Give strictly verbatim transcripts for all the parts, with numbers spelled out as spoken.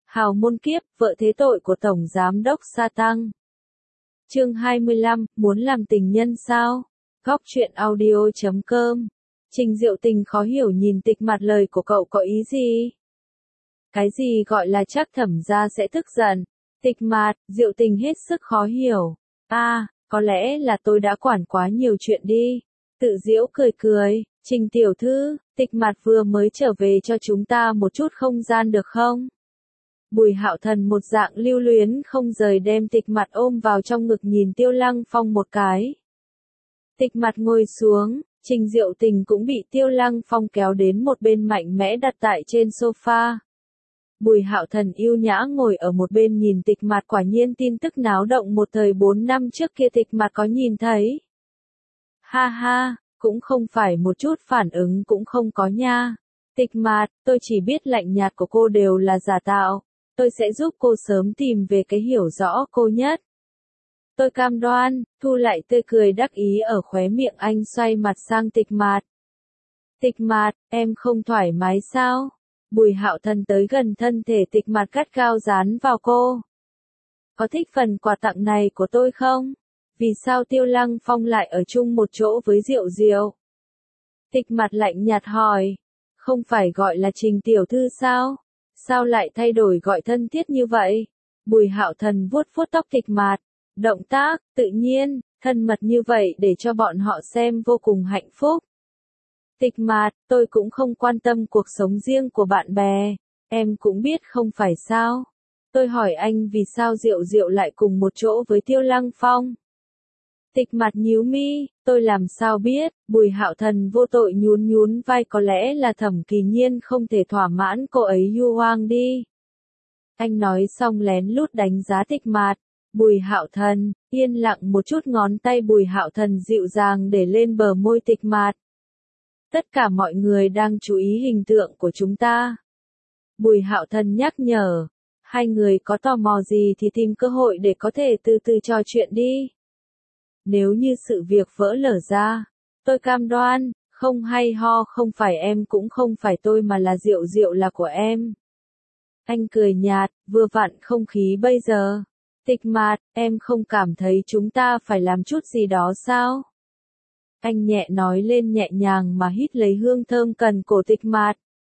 Hào môn kiếp, vợ thế tội của Tổng Giám đốc Sa Tăng. Chương hai mươi lăm, muốn làm tình nhân sao? Góc truyện audio chấm com. Trình Diệu Tình khó hiểu nhìn Tịch Mạt, lời của cậu có ý gì? Cái gì gọi là chắc Thẩm gia sẽ tức giận? Tịch Mạt, Diệu Tình hết sức khó hiểu. A, à, có lẽ là tôi đã quản quá nhiều chuyện đi. Tự giễu cười cười, Trình tiểu thư, Tịch Mạt vừa mới trở về, cho chúng ta một chút không gian được không? Bùi Hạo Thần một dạng lưu luyến không rời đem Tịch Mạt ôm vào trong ngực, nhìn Tiêu Lăng Phong một cái. Tịch Mạt ngồi xuống, Trình Diệu Tình cũng bị Tiêu Lăng Phong kéo đến một bên, mạnh mẽ đặt tại trên sofa. Bùi Hạo Thần yêu nhã ngồi ở một bên nhìn Tịch Mạt, quả nhiên tin tức náo động một thời bốn năm trước kia Tịch Mạt có nhìn thấy. Ha ha, cũng không phải một chút phản ứng cũng không có nha. Tịch Mạt, tôi chỉ biết lạnh nhạt của cô đều là giả tạo. Tôi sẽ giúp cô sớm tìm về cái hiểu rõ cô nhất. Tôi cam đoan, thu lại tươi cười đắc ý ở khóe miệng, anh xoay mặt sang Tịch Mạt. Tịch Mạt, em không thoải mái sao? Bùi Hạo Thần tới gần thân thể Tịch Mạt, gắt gao dán vào cô. Có thích phần quà tặng này của tôi không? Vì sao Tiêu Lăng Phong lại ở chung một chỗ với Diệu Diệu? Tịch Mạt lạnh nhạt hỏi. Không phải gọi là Trình tiểu thư sao? Sao lại thay đổi gọi thân thiết như vậy? Bùi Hạo Thần vuốt vuốt tóc Tịch Mạt. Động tác, tự nhiên, thân mật như vậy để cho bọn họ xem vô cùng hạnh phúc. Tịch Mạt, tôi cũng không quan tâm cuộc sống riêng của bạn bè. Em cũng biết không phải sao? Tôi hỏi anh vì sao Diệu Diệu lại cùng một chỗ với Tiêu Lăng Phong? Tịch Mạt nhíu mi, tôi làm sao biết? Bùi Hạo Thần vô tội nhún nhún vai, có lẽ là Thẩm Kỳ Nhiên không thể thỏa mãn cô ấy yu hoang đi. Anh nói xong lén lút đánh giá Tịch Mạt. Bùi Hạo Thần, yên lặng một chút, ngón tay Bùi Hạo Thần dịu dàng để lên bờ môi Tịch Mạt. Tất cả mọi người đang chú ý hình tượng của chúng ta. Bùi Hạo Thần nhắc nhở, hai người có tò mò gì thì tìm cơ hội để có thể từ từ trò chuyện đi. Nếu như sự việc vỡ lở ra, tôi cam đoan, không hay ho, không phải em cũng không phải tôi mà là Diệu Diệu là của em. Anh cười nhạt, vừa vặn không khí bây giờ. Tịch Mạt, em không cảm thấy chúng ta phải làm chút gì đó sao? Anh nhẹ nói lên, nhẹ nhàng mà hít lấy hương thơm cần cổ Tịch Mạt.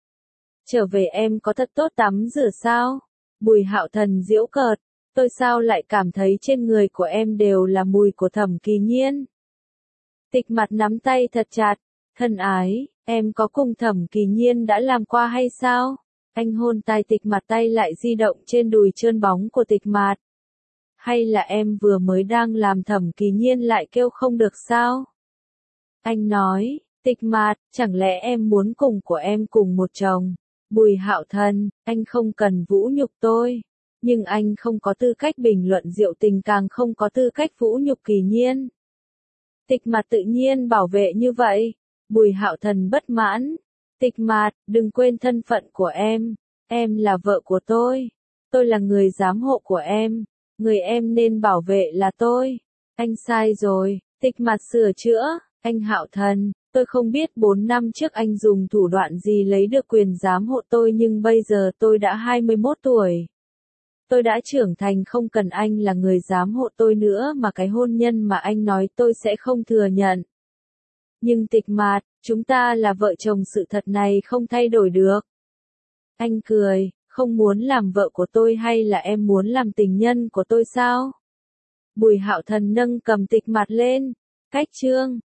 Trở về em có thật tốt tắm rửa sao? Bùi Hạo Thần giễu cợt, tôi sao lại cảm thấy trên người của em đều là mùi của Thẩm Kỳ Nhiên? Tịch Mạt nắm tay thật chặt, thân ái, em có cùng Thẩm Kỳ Nhiên đã làm qua hay sao? Anh hôn tai Tịch Mạt, tay lại di động trên đùi trơn bóng của Tịch Mạt. Hay là em vừa mới đang làm Thẩm Kỳ Nhiên lại kêu không được sao? Anh nói, Tịch Mạt, chẳng lẽ em muốn cùng của em cùng một chồng? Bùi Hạo Thần, anh không cần vũ nhục tôi. Nhưng anh không có tư cách bình luận Diệu Tình, càng không có tư cách vũ nhục Kỳ Nhiên. Tịch Mạt tự nhiên bảo vệ như vậy. Bùi Hạo Thần bất mãn. Tịch Mạt, đừng quên thân phận của em. Em là vợ của tôi. Tôi là người giám hộ của em. Người em nên bảo vệ là tôi. Anh sai rồi. Tịch Mạt sửa chữa. Anh Hạo Thần, tôi không biết bốn năm trước anh dùng thủ đoạn gì lấy được quyền giám hộ tôi, nhưng bây giờ tôi đã hai mươi mốt tuổi. Tôi đã trưởng thành, không cần anh là người giám hộ tôi nữa, mà cái hôn nhân mà anh nói tôi sẽ không thừa nhận. Nhưng Tịch Mạt, chúng ta là vợ chồng, sự thật này không thay đổi được. Anh cười, không muốn làm vợ của tôi hay là em muốn làm tình nhân của tôi sao? Bùi Hạo Thần nâng cầm Tịch Mạt lên. Cách chương